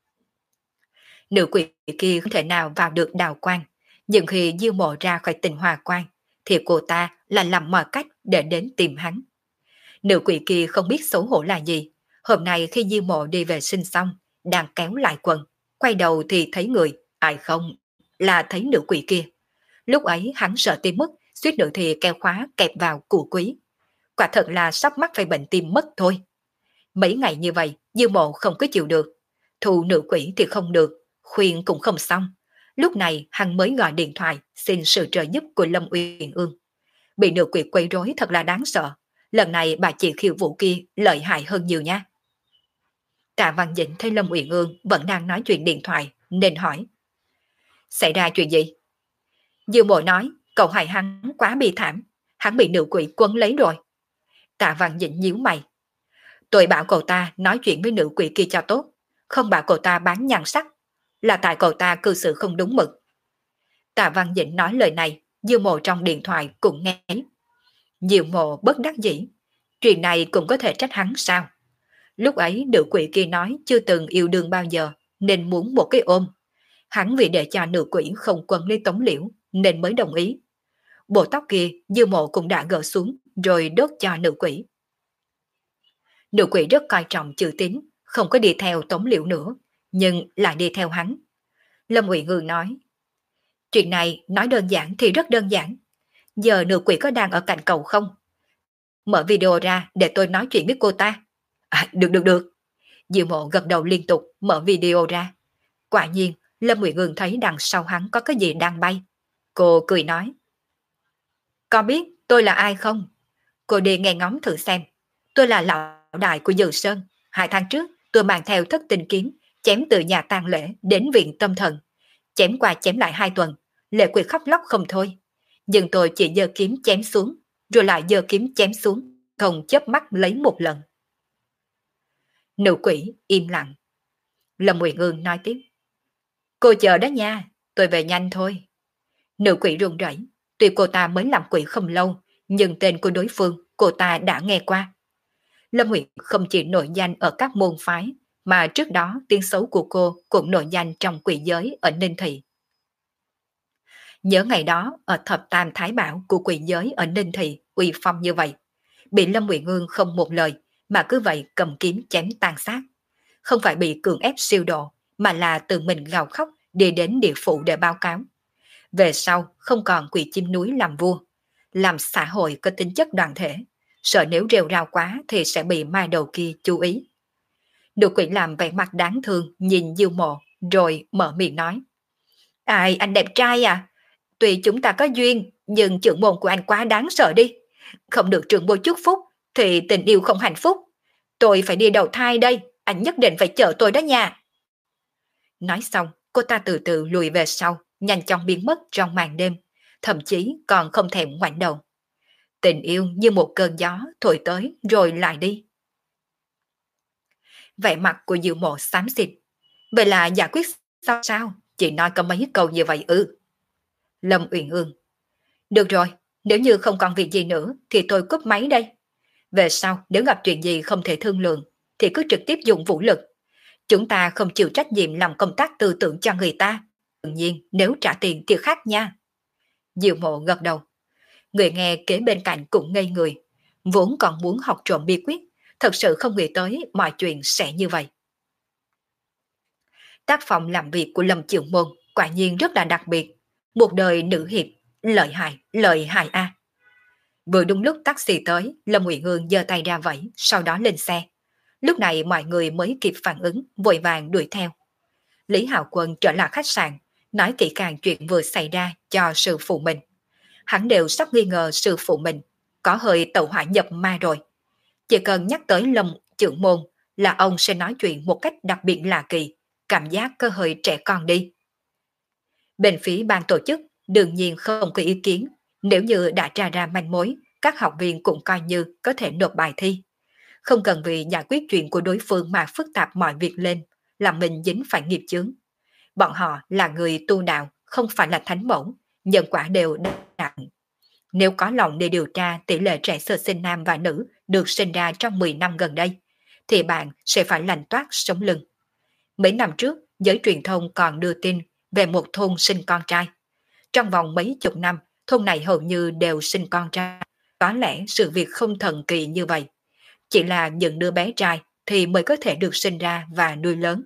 Nữ quỷ kia không thể nào vào được đào quang, nhưng khi Diêu Mộ ra khỏi tình hòa quang, thì cô ta là làm mọi cách để đến tìm hắn. Nữ quỷ kia không biết xấu hổ là gì. Hôm nay khi Diêu Mộ đi về sinh xong, đang kéo lại quần, quay đầu thì thấy người, ai không, là thấy nữ quỷ kia. Lúc ấy hắn sợ tim mất, suýt nữa thì keo khóa kẹp vào củ quý. Quả thật là sắp mắc phải bệnh tim mất thôi. Mấy ngày như vậy, Diêu Mộ không có chịu được. Thù nữ quỷ thì không được, khuyên cũng không xong. Lúc này hắn mới gọi điện thoại xin sự trợ giúp của Lâm Uyển Ương. Bị nữ quỷ quấy rối thật là đáng sợ. Lần này bà chị khiêu vũ kia lợi hại hơn nhiều nha. Tạ Văn Dĩnh thấy Lâm Uyển Ương vẫn đang nói chuyện điện thoại nên hỏi. Xảy ra chuyện gì? Dư Mộ nói cậu hại hắn quá bi thảm. Hắn bị nữ quỷ quấn lấy rồi. Tạ Văn Dĩnh nhíu mày. Tôi bảo cậu ta nói chuyện với nữ quỷ kia cho tốt. Không bảo cậu ta bán nhan sắc. Là tại cậu ta cư xử không đúng mực. Tạ Văn Dĩnh nói lời này, Dư Mộ trong điện thoại cũng nghe. Diệu Mộ bất đắc dĩ. Chuyện này cũng có thể trách hắn sao? Lúc ấy nữ quỷ kia nói chưa từng yêu đương bao giờ, nên muốn một cái ôm. Hắn vì để cho nữ quỷ không quấn lấy Tống Liễu, nên mới đồng ý. Bộ tóc kia Dư Mộ cũng đã gỡ xuống, rồi đốt cho nữ quỷ. Nữ quỷ rất coi trọng chữ tín, không có đi theo Tống Liễu nữa, nhưng lại đi theo hắn. Lâm Uyển Ương nói, chuyện này nói đơn giản thì rất đơn giản. Giờ nữ quỷ có đang ở cạnh cậu không? Mở video ra để tôi nói chuyện với cô ta. À, được. Diệu Mộ gật đầu liên tục mở video ra. Quả nhiên, Lâm Uyển Ương thấy đằng sau hắn có cái gì đang bay. Cô cười nói. Có biết tôi là ai không? Cô đi nghe ngóng thử xem. Tôi là lão đại của Dừ Sơn. 2 tháng trước, tôi mang theo thất tình kiếm, chém từ nhà tang lễ đến viện tâm thần. Chém qua chém lại 2 tuần, lệ quỷ khóc lóc không thôi. Nhưng tôi chỉ giơ kiếm chém xuống, rồi lại giơ kiếm chém xuống, không chớp mắt lấy một lần. Nữ quỷ im lặng. Lâm Uyển Ương nói tiếp. Cô chờ đó nha, tôi về nhanh thôi. Nữ quỷ run rẩy. Tuy cô ta mới làm quỷ không lâu, nhưng tên của đối phương cô ta đã nghe qua. Lâm Uyển không chỉ nổi danh ở các môn phái, mà trước đó tiếng xấu của cô cũng nổi danh trong quỷ giới ở Ninh Thị. Nhớ ngày đó ở thập tam thái bảo của quỷ giới ở Ninh Thị uy phong như vậy, bị Lâm Uyển Ương không một lời mà cứ vậy cầm kiếm chém tàn sát. Không phải bị cưỡng ép siêu độ, mà là tự mình gào khóc đi đến địa phủ để báo cáo. Về sau không còn quỷ chim núi làm vua, làm xã hội có tính chất đoàn thể, sợ nếu rêu rao quá thì sẽ bị ma đầu kia chú ý. Nữ quỷ làm vẻ mặt đáng thương nhìn Diêu Mộ, rồi mở miệng nói: Ai, anh đẹp trai à? Tuy chúng ta có duyên, nhưng trưởng môn của anh quá đáng sợ đi. Không được trưởng môn chúc phúc, thì tình yêu không hạnh phúc. Tôi phải đi đầu thai đây, anh nhất định phải chờ tôi đó nha. Nói xong, cô ta từ từ lùi về sau, nhanh chóng biến mất trong màn đêm, thậm chí còn không thèm ngoảnh đầu. Tình yêu như một cơn gió thổi tới rồi lại đi. Vẻ mặt của Diệu Mộ xám xịt. Vậy là giải quyết sao sao? Chị nói có mấy câu như vậy ư? Lâm Uyển Ương: Được rồi, nếu như không còn việc gì nữa thì tôi cúp máy đây. Về sau nếu gặp chuyện gì không thể thương lượng thì cứ trực tiếp dùng vũ lực. Chúng ta không chịu trách nhiệm làm công tác tư tưởng cho người ta. Tự nhiên nếu trả tiền thì khác nha. Diệu Mộ gật đầu. Người nghe kế bên cạnh cũng ngây người. Vốn còn muốn học trộm bí quyết, thật sự không nghĩ tới mọi chuyện sẽ như vậy. Tác phòng làm việc của Lâm Trường Môn quả nhiên rất là đặc biệt. Một đời nữ hiệp, lợi hại a. Vừa đúng lúc taxi tới, Lâm Uyển Ương giơ tay ra vẫy, sau đó lên xe. Lúc này mọi người mới kịp phản ứng, vội vàng đuổi theo. Lý Hạo Quân trở lại khách sạn, nói kỹ càng chuyện vừa xảy ra cho sư phụ mình. Hắn đều sắp nghi ngờ sư phụ mình có hơi tẩu hỏa nhập ma rồi. Chỉ cần nhắc tới Lâm Trưởng Môn là ông sẽ nói chuyện một cách đặc biệt lạ kỳ, cảm giác cơ hơi trẻ con đi. Bên phía ban tổ chức đương nhiên không có ý kiến, nếu như đã tra ra manh mối, các học viên cũng coi như có thể nộp bài thi. Không cần vì giải quyết chuyện của đối phương mà phức tạp mọi việc lên, làm mình dính phải nghiệp chướng. Bọn họ là người tu đạo, không phải là thánh mẫu, nhân quả đều đạt. Nếu có lòng để điều tra tỷ lệ trẻ sơ sinh nam và nữ được sinh ra trong 10 năm gần đây, thì bạn sẽ phải lành toát sống lưng. Mấy năm trước, giới truyền thông còn đưa tin về một thôn sinh con trai. Trong vòng mấy chục năm, thôn này hầu như đều sinh con trai. Có lẽ sự việc không thần kỳ như vậy. Chỉ là những đứa bé trai thì mới có thể được sinh ra và nuôi lớn.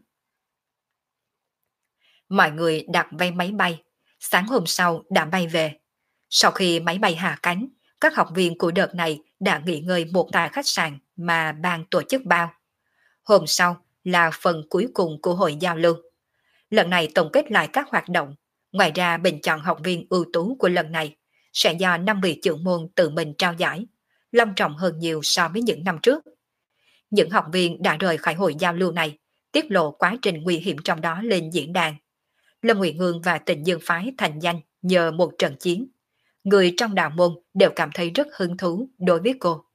Mọi người đặt vé máy bay. Sáng hôm sau đã bay về. Sau khi máy bay hạ cánh, các học viên của đợt này đã nghỉ ngơi một tại khách sạn mà ban tổ chức bao. Hôm sau là phần cuối cùng của hội giao lưu. Lần này tổng kết lại các hoạt động. Ngoài ra bình chọn học viên ưu tú của lần này sẽ do 5 vị trưởng môn tự mình trao giải, long trọng hơn nhiều so với những năm trước. Những học viên đã rời khỏi hội giao lưu này tiết lộ quá trình nguy hiểm trong đó lên diễn đàn. Lâm Uyển Ương và Tình Dương phái thành danh nhờ một trận chiến. Người trong đạo môn đều cảm thấy rất hứng thú đối với cô.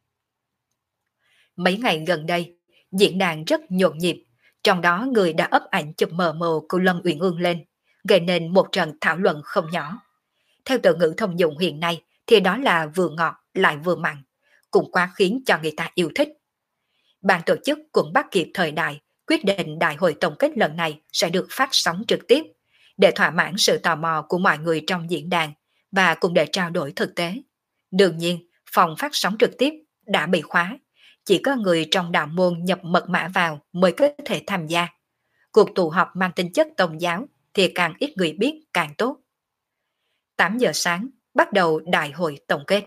Mấy ngày gần đây, diễn đàn rất nhộn nhịp, trong đó người đã ấp ảnh chụp mờ mờ của Lâm Uyển Ương lên, gây nên một trận thảo luận không nhỏ. Theo từ ngữ thông dụng hiện nay thì đó là vừa ngọt lại vừa mặn, cũng quá khiến cho người ta yêu thích. Ban tổ chức cũng bắt kịp thời đại, quyết định đại hội tổng kết lần này sẽ được phát sóng trực tiếp, để thỏa mãn sự tò mò của mọi người trong diễn đàn và cùng để trao đổi thực tế. Đương nhiên, phòng phát sóng trực tiếp đã bị khóa, chỉ có người trong đạo môn nhập mật mã vào mới có thể tham gia. Cuộc tụ họp mang tính chất tôn giáo thì càng ít người biết càng tốt. 8 giờ sáng, bắt đầu đại hội tổng kết.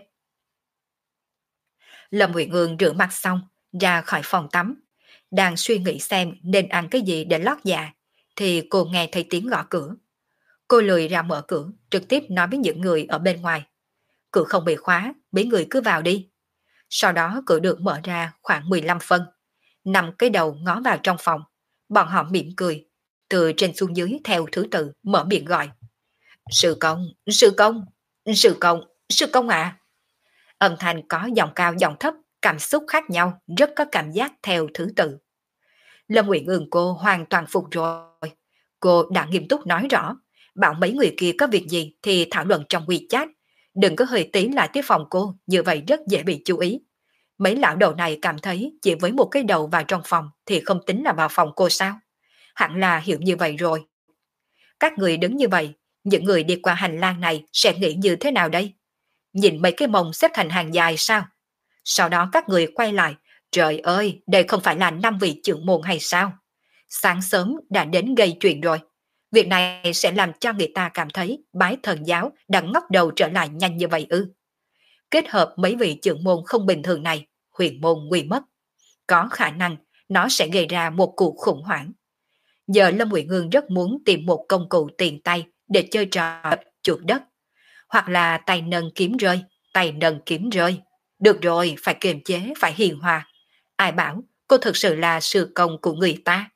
Lâm Uyển Ương rửa mặt xong, ra khỏi phòng tắm. Đang suy nghĩ xem nên ăn cái gì để lót dạ, thì cô nghe thấy tiếng gõ cửa. Cô lười ra mở cửa, trực tiếp nói với những người ở bên ngoài. Cửa không bị khóa, mấy người cứ vào đi. Sau đó cửa được mở ra khoảng 15 phân. 5 cái đầu ngó vào trong phòng. Bọn họ mỉm cười, từ trên xuống dưới theo thứ tự mở miệng gọi. Sư công, sư công, sư công, sư công ạ. Âm thanh có giọng cao giọng thấp, cảm xúc khác nhau, rất có cảm giác theo thứ tự. Lâm Uyển Ương cô hoàn toàn phục rồi. Cô đã nghiêm túc nói rõ, bảo mấy người kia có việc gì thì thảo luận trong WeChat. Đừng có hơi tí lại tới phòng cô, như vậy rất dễ bị chú ý. Mấy lão đầu này cảm thấy chỉ với một cái đầu vào trong phòng thì không tính là vào phòng cô sao? Hẳn là hiểu như vậy rồi. Các người đứng như vậy, những người đi qua hành lang này sẽ nghĩ như thế nào đây? Nhìn mấy cái mông xếp thành hàng dài sao? Sau đó các người quay lại, trời ơi, đây không phải là 5 vị trưởng môn hay sao? Sáng sớm đã đến gây chuyện rồi. Việc này sẽ làm cho người ta cảm thấy bái thần giáo đã ngóc đầu trở lại nhanh như vậy ư. Kết hợp mấy vị trưởng môn không bình thường này, huyền môn nguy mất. Có khả năng nó sẽ gây ra một cuộc khủng hoảng. Giờ Lâm Uyển Ương rất muốn tìm một công cụ tiền tay để chơi trò chuột đất. Hoặc là tay nâng kiếm rơi, tay nâng kiếm rơi. Được rồi, phải kiềm chế, phải hiền hòa. Ai bảo cô thực sự là sư công của người ta.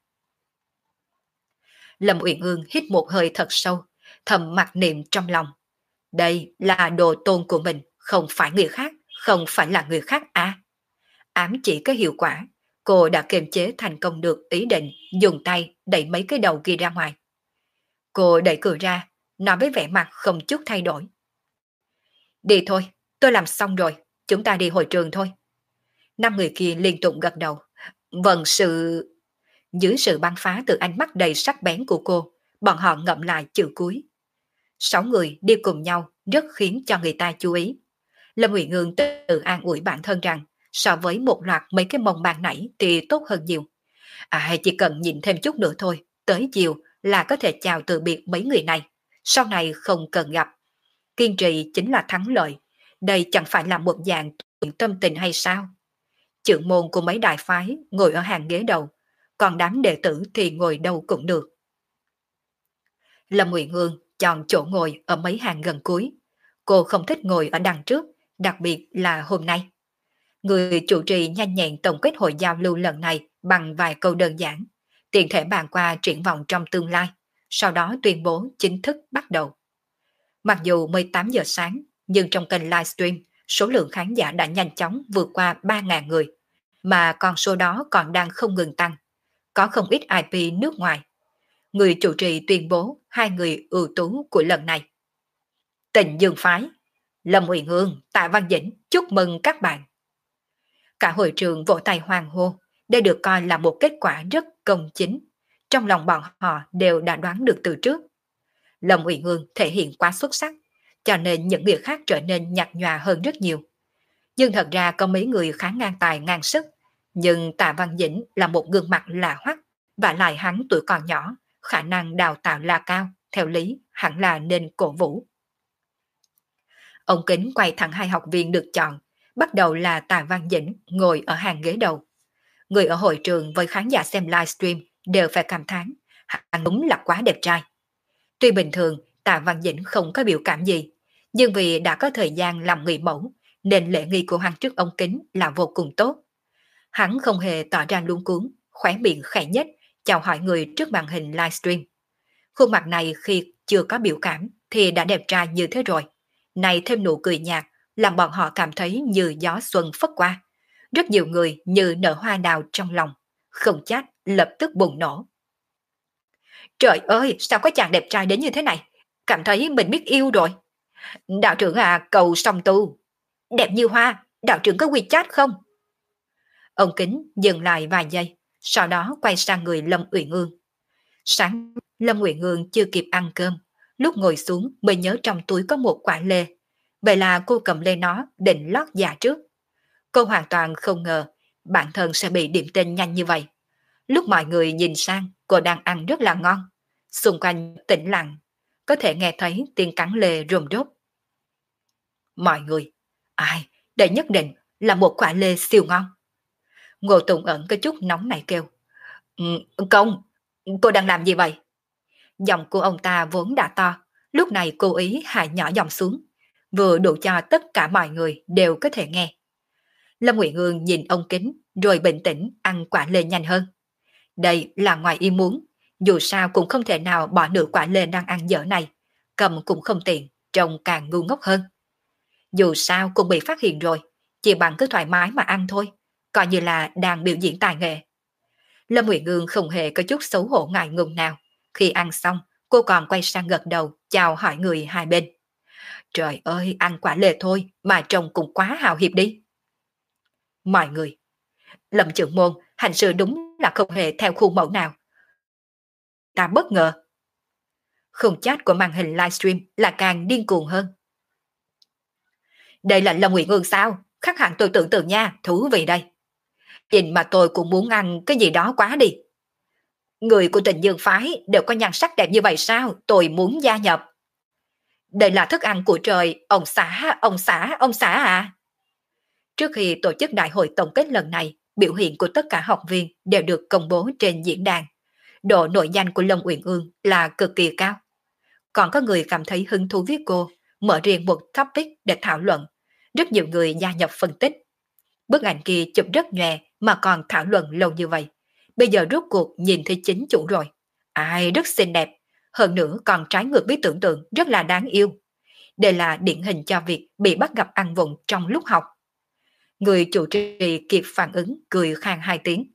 Lâm Uyển Ương hít một hơi thật sâu, thầm mặc niệm trong lòng. Đây là đồ tôn của mình, không phải người khác, không phải là người khác à. Ám chỉ có hiệu quả, cô đã kiềm chế thành công được ý định dùng tay đẩy mấy cái đầu kia ra ngoài. Cô đẩy cửa ra, nói với vẻ mặt không chút thay đổi. Đi thôi, tôi làm xong rồi, chúng ta đi hội trường thôi. 5 người kia liên tục gật đầu. Vâng sự... Dưới sự bắn phá từ ánh mắt đầy sắc bén của cô, bọn họ ngậm lại chữ cuối. 6 người đi cùng nhau rất khiến cho người ta chú ý. Lâm Uyển Ương tự an ủi bản thân rằng so với một loạt mấy cái mông ban nãy thì tốt hơn nhiều. Chỉ cần nhìn thêm chút nữa thôi, tới chiều là có thể chào từ biệt mấy người này. Sau này không cần gặp. Kiên trì chính là thắng lợi. Đây chẳng phải là một dạng tâm tình hay sao? Trưởng môn của mấy đại phái ngồi ở hàng ghế đầu, còn đám đệ tử thì ngồi đâu cũng được. Lâm Uyển Ương chọn chỗ ngồi ở mấy hàng gần cuối. Cô không thích ngồi ở đằng trước, đặc biệt là hôm nay. Người chủ trì nhanh nhẹn tổng kết hội giao lưu lần này bằng vài câu đơn giản, tiện thể bàn qua triển vọng trong tương lai, sau đó tuyên bố chính thức bắt đầu. Mặc dù mới 8 giờ sáng, nhưng trong kênh livestream, số lượng khán giả đã nhanh chóng vượt qua 3.000 người, mà con số đó còn đang không ngừng tăng. Có không ít IP nước ngoài. Người chủ trì tuyên bố 2 người ưu tú của lần này. Tình Dương Phái, Lâm Uyển Ương, Tạ Văn Dĩnh, chúc mừng các bạn. Cả hội trường vỗ tay hoan hô, đây được coi là một kết quả rất công chính. Trong lòng bọn họ đều đã đoán được từ trước. Lâm Uyển Ương thể hiện quá xuất sắc, cho nên những người khác trở nên nhạt nhòa hơn rất nhiều. Nhưng thật ra có mấy người khá ngang tài ngang sức, nhưng Tạ Văn Dĩnh là một gương mặt lạ hoắc, và lại hắn tuổi còn nhỏ, khả năng đào tạo là cao, theo lý hẳn là nên cổ vũ. Ông Kính quay thẳng 2 học viên được chọn, bắt đầu là Tạ Văn Dĩnh ngồi ở hàng ghế đầu. Người ở hội trường với khán giả xem livestream đều phải cảm thán, hắn đúng là quá đẹp trai. Tuy bình thường Tạ Văn Dĩnh không có biểu cảm gì, nhưng vì đã có thời gian làm người mẫu, nên lễ nghi của hắn trước ông Kính là vô cùng tốt. Hắn không hề tỏ ra luống cuống, khóe miệng khẽ nhất, chào hỏi người trước màn hình livestream. Khuôn mặt này khi chưa có biểu cảm thì đã đẹp trai như thế rồi. Này thêm nụ cười nhạt, làm bọn họ cảm thấy như gió xuân phất qua. Rất nhiều người như nở hoa đào trong lòng, không trách lập tức bùng nổ. Trời ơi, sao có chàng đẹp trai đến như thế này? Cảm thấy mình biết yêu rồi. Đạo trưởng à, cầu song tu. Đẹp như hoa, đạo trưởng có WeChat không? Ông Kính dừng lại vài giây, sau đó quay sang người Lâm Uyển Ương. Sáng, Lâm Uyển Ương chưa kịp ăn cơm, lúc ngồi xuống mới nhớ trong túi có một quả lê. Vậy là cô cầm lê nó định lót dạ trước. Cô hoàn toàn không ngờ bản thân sẽ bị điểm tên nhanh như vậy. Lúc mọi người nhìn sang, cô đang ăn rất là ngon. Xung quanh tĩnh lặng, có thể nghe thấy tiếng cắn lê rùm rốt. Mọi người, đây nhất định là một quả lê siêu ngon. Ngô Tùng Ẩn có chút nóng này kêu. Công, cô đang làm gì vậy? Giọng của ông ta vốn đã to, lúc này cố ý hạ nhỏ giọng xuống, vừa đủ cho tất cả mọi người đều có thể nghe. Lâm Uyển Ương nhìn ông Kính rồi bình tĩnh ăn quả lê nhanh hơn. Đây là ngoài ý muốn, dù sao cũng không thể nào bỏ nửa quả lê đang ăn dở này, cầm cũng không tiện, trông càng ngu ngốc hơn. Dù sao cũng bị phát hiện rồi, chỉ bằng cứ thoải mái mà ăn thôi, coi như là đang biểu diễn tài nghệ. Lâm Uyển Ương không hề có chút xấu hổ ngại ngùng nào. Khi ăn xong, cô còn quay sang gật đầu chào hỏi người hai bên. Trời ơi, ăn quả lê thôi mà trông cũng quá hào hiệp đi. Mọi người, Lâm trưởng môn hành sự đúng là không hề theo khuôn mẫu nào. Ta bất ngờ. Khung chat của màn hình livestream là càng điên cuồng hơn. Đây là Lâm Uyển Ương sao? khác hẳn tôi tưởng tượng nha, thú vị đây. Nhìn mà tôi cũng muốn ăn cái gì đó quá đi. Người của Tình Dương phái đều có nhan sắc đẹp như vậy sao? Tôi muốn gia nhập. Đây là thức ăn của trời, ông xã, ông xã, ông xã à. Trước khi tổ chức đại hội tổng kết lần này, biểu hiện của tất cả học viên đều được công bố trên diễn đàn. Độ nổi danh của Lâm Uyển Ương là cực kỳ cao. Còn có người cảm thấy hứng thú với cô, mở riêng một topic để thảo luận. Rất nhiều người gia nhập phân tích. Bức ảnh kia chụp rất nhòe mà còn thảo luận lâu như vậy. Bây giờ rốt cuộc nhìn thấy chính chủ rồi. Ai rất xinh đẹp, hơn nữa còn trái ngược với tưởng tượng, rất là đáng yêu. Đây là điển hình cho việc bị bắt gặp ăn vụng trong lúc học. Người chủ trì kịp phản ứng cười khang hai tiếng.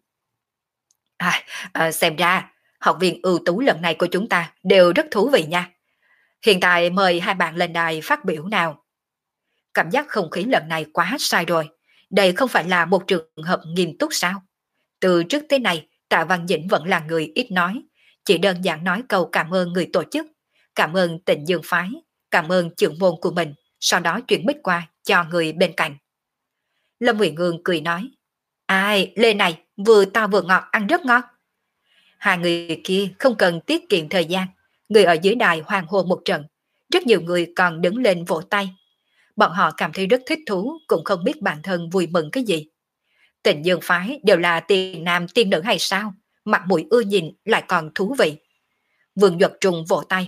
Xem ra, học viên ưu tú lần này của chúng ta đều rất thú vị nha. Hiện tại mời hai bạn lên đài phát biểu nào. Cảm giác không khí lần này quá sai rồi. Đây không phải là một trường hợp nghiêm túc sao? Từ trước tới nay, Tạ Văn Dĩnh vẫn là người ít nói. Chỉ đơn giản nói câu cảm ơn người tổ chức, cảm ơn Tịnh Dương phái, cảm ơn trưởng môn của mình, sau đó chuyển mic qua cho người bên cạnh. Lâm Uyển Ương cười nói, ai, lê này, vừa to vừa ngọt, ăn rất ngon. Hai người kia không cần tiết kiệm thời gian, người ở dưới đài hoan hô một trận, rất nhiều người còn đứng lên vỗ tay. Bọn họ cảm thấy rất thích thú, cũng không biết bản thân vui mừng cái gì. Tịnh Dương phái đều là tiền nam tiên nữ hay sao? Mặt mũi ưa nhìn lại còn thú vị. Vương Duật Trung vỗ tay.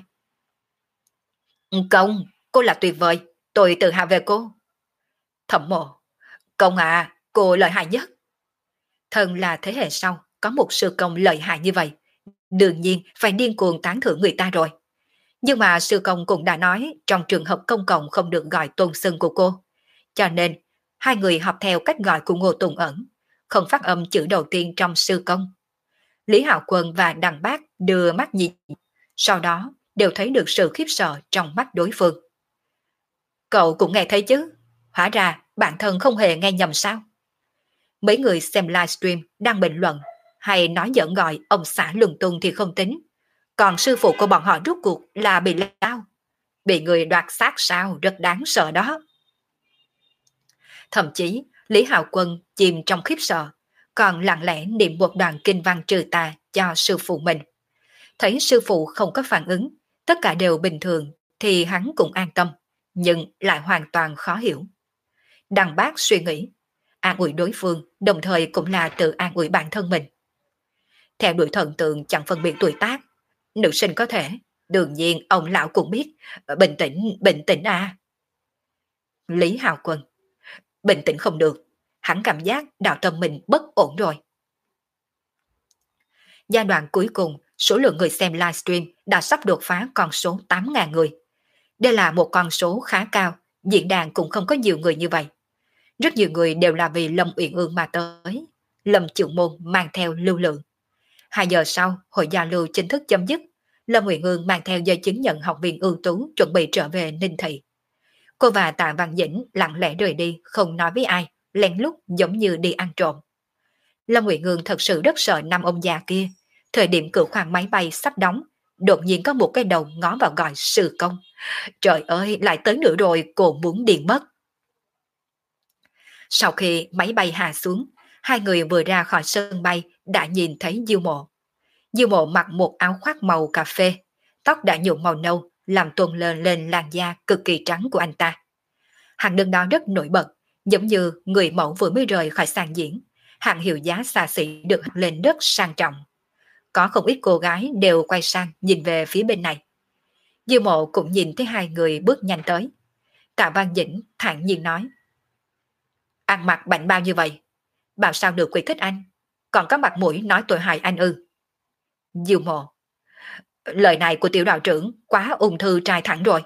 Công, cô là tuyệt vời, tôi tự hào về cô. Thẩm Mộ, công à, cô lợi hại nhất. Thần là thế hệ sau, có một sư công lợi hại như vậy. Đương nhiên phải điên cuồng tán thưởng người ta rồi. Nhưng mà sư công cũng đã nói trong trường hợp công cộng không được gọi tôn xưng của cô. Cho nên, hai người học theo cách gọi của Ngô Tùng Ẩn, không phát âm chữ đầu tiên trong sư công. Lý Hạo Quân và Đằng Bác đưa mắt nhìn, sau đó đều thấy được sự khiếp sợ trong mắt đối phương. Cậu cũng nghe thấy chứ? Hóa ra bản thân không hề nghe nhầm sao? Mấy người xem livestream đang bình luận hay nói giỡn gọi ông xã lùng tung thì không tính. Còn sư phụ của bọn họ rút cuộc là bị lao. Bị người đoạt xác sao rất đáng sợ đó. Thậm chí Lý Hạo Quân chìm trong khiếp sợ, còn lặng lẽ niệm một đoạn kinh văn trừ tà cho sư phụ mình. Thấy sư phụ không có phản ứng, tất cả đều bình thường thì hắn cũng an tâm, nhưng lại hoàn toàn khó hiểu. Đằng Bác suy nghĩ, an ủi đối phương đồng thời cũng là tự an ủi bản thân mình. Theo đuổi thần tượng chẳng phân biệt tuổi tác, nữ sinh có thể, đương nhiên ông lão cũng biết, bình tĩnh à. Lý Hạo Quân, bình tĩnh không được, hắn cảm giác đạo tâm mình bất ổn rồi. Giai đoạn cuối cùng, số lượng người xem livestream đã sắp đột phá con số 8.000 người. Đây là một con số khá cao, diễn đàn cũng không có nhiều người như vậy. Rất nhiều người đều là vì Lâm Uyển Ương mà tới. Lâm Trưởng Môn mang theo lưu lượng. 2 giờ sau, hội giao lưu chính thức chấm dứt. Lâm Uyển Ương mang theo giấy chứng nhận học viên ưu tú chuẩn bị trở về Ninh Thị. Cô và Tạ Văn Dĩnh lặng lẽ rời đi, không nói với ai, lén lút giống như đi ăn trộm. Lâm Uyển Ương thật sự rất sợ năm ông già kia. Thời điểm cửa khoang máy bay sắp đóng, đột nhiên có một cái đầu ngó vào gọi sư công. Trời ơi, lại tới nữa rồi, cô muốn điên mất. Sau khi máy bay hạ xuống, hai người vừa ra khỏi sân bay đã nhìn thấy Diêu Mộ. Diêu Mộ mặc một áo khoác màu cà phê, tóc đã nhuộm màu nâu, làm tôn lên làn da cực kỳ trắng của anh ta. Hắn đứng đó rất nổi bật, giống như người mẫu vừa mới rời khỏi sàn diễn, hàng hiệu giá xa xỉ được lên rất sang trọng. Có không ít cô gái đều quay sang nhìn về phía bên này. Diêu Mộ cũng nhìn thấy hai người bước nhanh tới. Tạ Văn Dĩnh thản nhiên nói, ăn mặc bảnh bao như vậy, bảo sao được quý thích anh, còn có mặt mũi nói tội hại anh ư? Diêu Mộ, lời này của tiểu đạo trưởng quá ung thư trai thẳng rồi.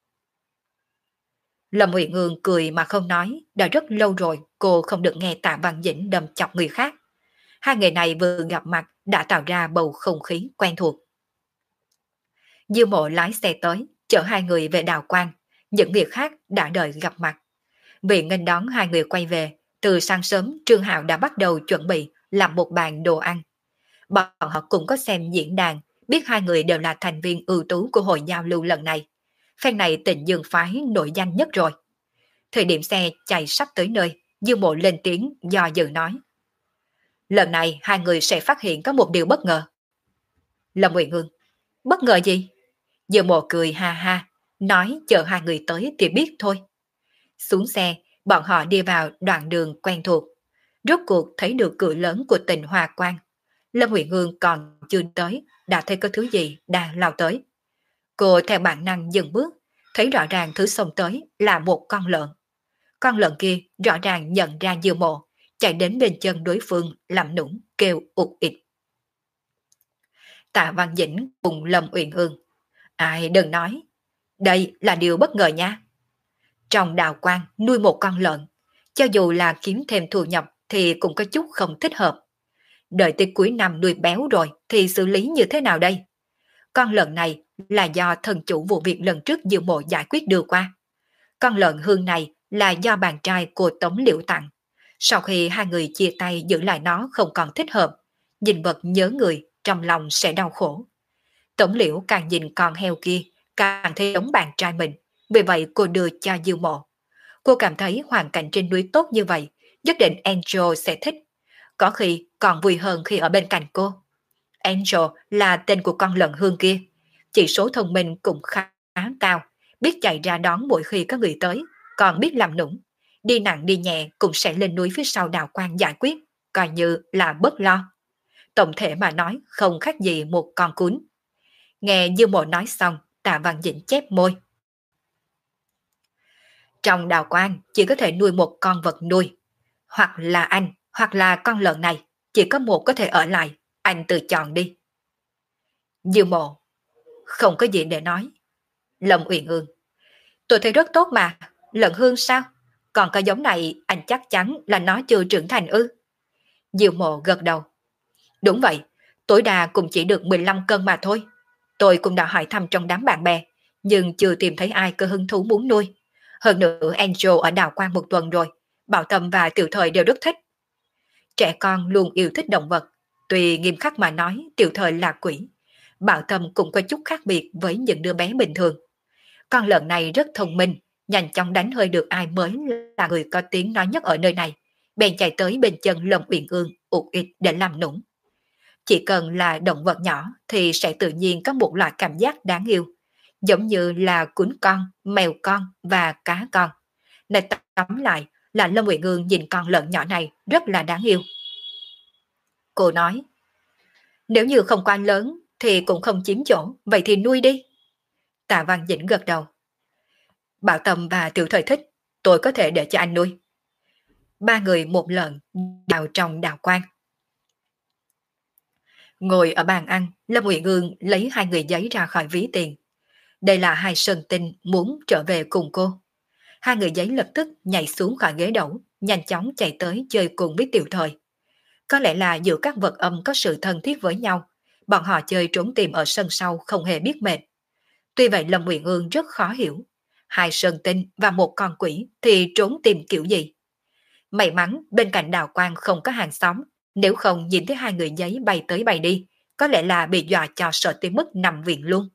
Lâm Uyển Ương cười mà không nói, đã rất lâu rồi cô không được nghe Tạ Văn Dĩnh đâm chọc người khác. Hai người này vừa gặp mặt đã tạo ra bầu không khí quen thuộc. Diêu Mộ lái xe tới, chở hai người về Đào Quang, những việc khác đã đợi gặp mặt. Vì nghênh đón hai người quay về, từ sáng sớm Trương Hạo đã bắt đầu chuẩn bị làm một bàn đồ ăn. Bọn họ cũng có xem diễn đàn, biết hai người đều là thành viên ưu tú của hội giao lưu lần này. Phen này Tịnh Dương phái nổi danh nhất rồi. Thời điểm xe chạy sắp tới nơi, Dương Mộ lên tiếng do dự nói. Lần này hai người sẽ phát hiện có một điều bất ngờ. Lâm Uyển Ương, bất ngờ gì? Dương Mộ cười ha ha, nói chờ hai người tới thì biết thôi. Xuống xe, bọn họ đi vào đoạn đường quen thuộc. Rốt cuộc thấy được cửa lớn của tỉnh Hoa Quang. Lâm Uyển Ương còn chưa tới, đã thấy có thứ gì đang lao tới. Cô theo bản năng dừng bước, thấy rõ ràng thứ xông tới là một con lợn. Con lợn kia rõ ràng nhận ra Dương Mộ, chạy đến bên chân đối phương làm nũng kêu ụt ịt. Tạ Văn Dĩnh cùng Lâm Uyển Ương. Ai đừng nói, đây là điều bất ngờ nha. Trong đào quang nuôi một con lợn, cho dù là kiếm thêm thu nhập thì cũng có chút không thích hợp. Đợi tới cuối năm nuôi béo rồi thì xử lý như thế nào đây? Con lợn này là do thần chủ vụ việc lần trước Dương Mộ giải quyết đưa qua. Con lợn hương này là do bạn trai của Tống Liễu tặng. Sau khi hai người chia tay giữ lại nó không còn thích hợp, nhìn vật nhớ người, trong lòng sẽ đau khổ. Tống Liễu càng nhìn con heo kia, càng thấy giống bạn trai mình, vì vậy cô đưa cho Dương Mộ. Cô cảm thấy hoàn cảnh trên núi tốt như vậy, nhất định Angel sẽ thích. Có khi còn vui hơn khi ở bên cạnh cô. Angel là tên của con lợn hương kia. Chỉ số thông minh cũng khá cao, biết chạy ra đón mỗi khi có người tới, còn biết làm nũng. Đi nặng đi nhẹ cũng sẽ lên núi phía sau đào quan giải quyết, coi như là bớt lo. Tổng thể mà nói không khác gì một con cún. Nghe Dương Mộ nói xong, Tạ Văn Dĩnh chép môi. Trong đào quan chỉ có thể nuôi một con vật nuôi. Hoặc là anh, hoặc là con lợn này. Chỉ có một có thể ở lại. Anh tự chọn đi. Dương Mộ. Không có gì để nói. Lâm Uyển Ương. Tôi thấy rất tốt mà. Lợn hương sao? Còn có giống này anh chắc chắn là nó chưa trưởng thành ư. Dương Mộ gật đầu. Đúng vậy. Tối đa cũng chỉ được 15 cân mà thôi. Tôi cũng đã hỏi thăm trong đám bạn bè. Nhưng chưa tìm thấy ai có hứng thú muốn nuôi. Hơn nữa Angel ở đào quan một tuần rồi. Bảo Tâm và Tiểu Thời đều rất thích. Trẻ con luôn yêu thích động vật. Tuy nghiêm khắc mà nói Tiểu Thời là quỷ. Bảo Tâm cũng có chút khác biệt với những đứa bé bình thường. Con lợn này rất thông minh, nhanh chóng đánh hơi được ai mới là người có tiếng nói nhất ở nơi này. Bèn chạy tới bên chân Lâm Uyển Ương ụt ịt để làm nũng. Chỉ cần là động vật nhỏ thì sẽ tự nhiên có một loại cảm giác đáng yêu. Giống như là cún con, mèo con và cá con. Nên tóm lại là Lâm Uyển Ương nhìn con lợn nhỏ này rất là đáng yêu. Cô nói, nếu như không quá lớn thì cũng không chiếm chỗ, vậy thì nuôi đi. Tạ Văn Dĩnh gật đầu. Bảo Tâm và Tiểu Thời thích, tôi có thể để cho anh nuôi. Ba người một lợn vào trong đào quan. Ngồi ở bàn ăn, Lâm Uyển Ương lấy hai người giấy ra khỏi ví tiền. Đây là hai sơn tinh muốn trở về cùng cô. Hai người giấy lập tức nhảy xuống khỏi ghế đẩu, nhanh chóng chạy tới chơi cùng với Tiểu Thời. Có lẽ là giữa các vật âm có sự thân thiết với nhau, bọn họ chơi trốn tìm ở sân sau không hề biết mệt. Tuy vậy Lâm Uyển Ương rất khó hiểu. Hai sơn tinh và một con quỷ thì trốn tìm kiểu gì? May mắn bên cạnh đào quang không có hàng xóm, nếu không nhìn thấy hai người giấy bay tới bay đi, có lẽ là bị dọa cho sợ tới mức nằm viện luôn.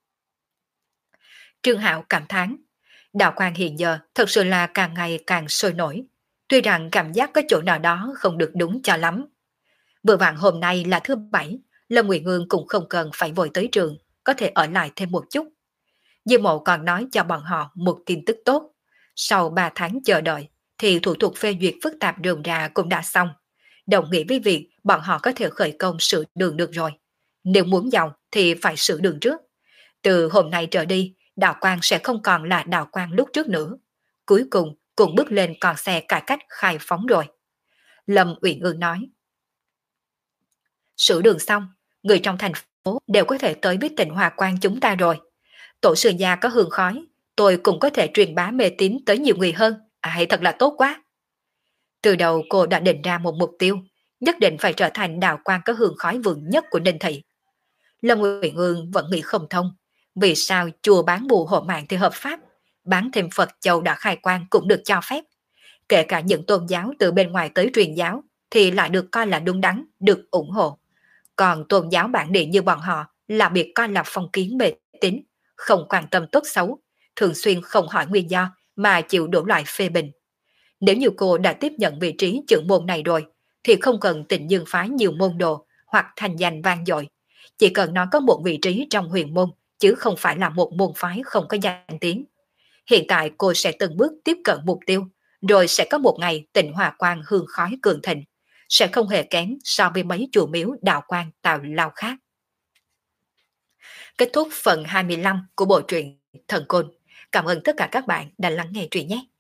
Trương Hạo cảm thán, đào quang hiện giờ thật sự là càng ngày càng sôi nổi. Tuy rằng cảm giác có chỗ nào đó không được đúng cho lắm. Vừa vặn hôm nay là thứ bảy, Lâm Nguyệt Ngương cũng không cần phải vội tới trường, có thể ở lại thêm một chút. Dương Mộ còn nói cho bọn họ một tin tức tốt. Sau 3 tháng chờ đợi, thì thủ tục phê duyệt phức tạp rườm rà cũng đã xong. Đồng nghĩa với việc bọn họ có thể khởi công sửa đường được rồi. Nếu muốn giàu thì phải sửa đường trước. Từ hôm nay trở đi, Đào Quang sẽ không còn là Đào Quang lúc trước nữa. Cuối cùng cũng bước lên con xe cải cách khai phóng rồi. Lâm Uyển Ương nói. Sửa đường xong, người trong thành phố đều có thể tới với tỉnh Hòa Quang chúng ta rồi. Tổ sư gia có hương khói, tôi cũng có thể truyền bá mê tín tới nhiều người hơn. Thật là tốt quá. Từ đầu cô đã định ra một mục tiêu, nhất định phải trở thành đạo quan có hương khói vượng nhất của Ninh Thị. Lâm Uyển Ương vẫn nghĩ không thông, vì sao chùa bán bùa hộ mạng thì hợp pháp, bán thêm Phật châu đã khai quang cũng được cho phép. Kể cả những tôn giáo từ bên ngoài tới truyền giáo thì lại được coi là đúng đắn, được ủng hộ. Còn tôn giáo bản địa như bọn họ là bị coi là phong kiến mê tín, không quan tâm tốt xấu, thường xuyên không hỏi nguyên do mà chịu đổ loại phê bình. Nếu như cô đã tiếp nhận vị trí trưởng môn này rồi, thì không cần Tịnh Dương phái nhiều môn đồ hoặc thành danh vang dội. Chỉ cần nó có một vị trí trong huyền môn, chứ không phải là một môn phái không có danh tiếng. Hiện tại cô sẽ từng bước tiếp cận mục tiêu, rồi sẽ có một ngày Tịnh Hòa Quang hương khói cường thịnh, sẽ không hề kém so với mấy chùa miếu đạo quan tào lao khác. Kết thúc phần 25 của bộ truyện Thần Côn. Cảm ơn tất cả các bạn đã lắng nghe truyện nhé.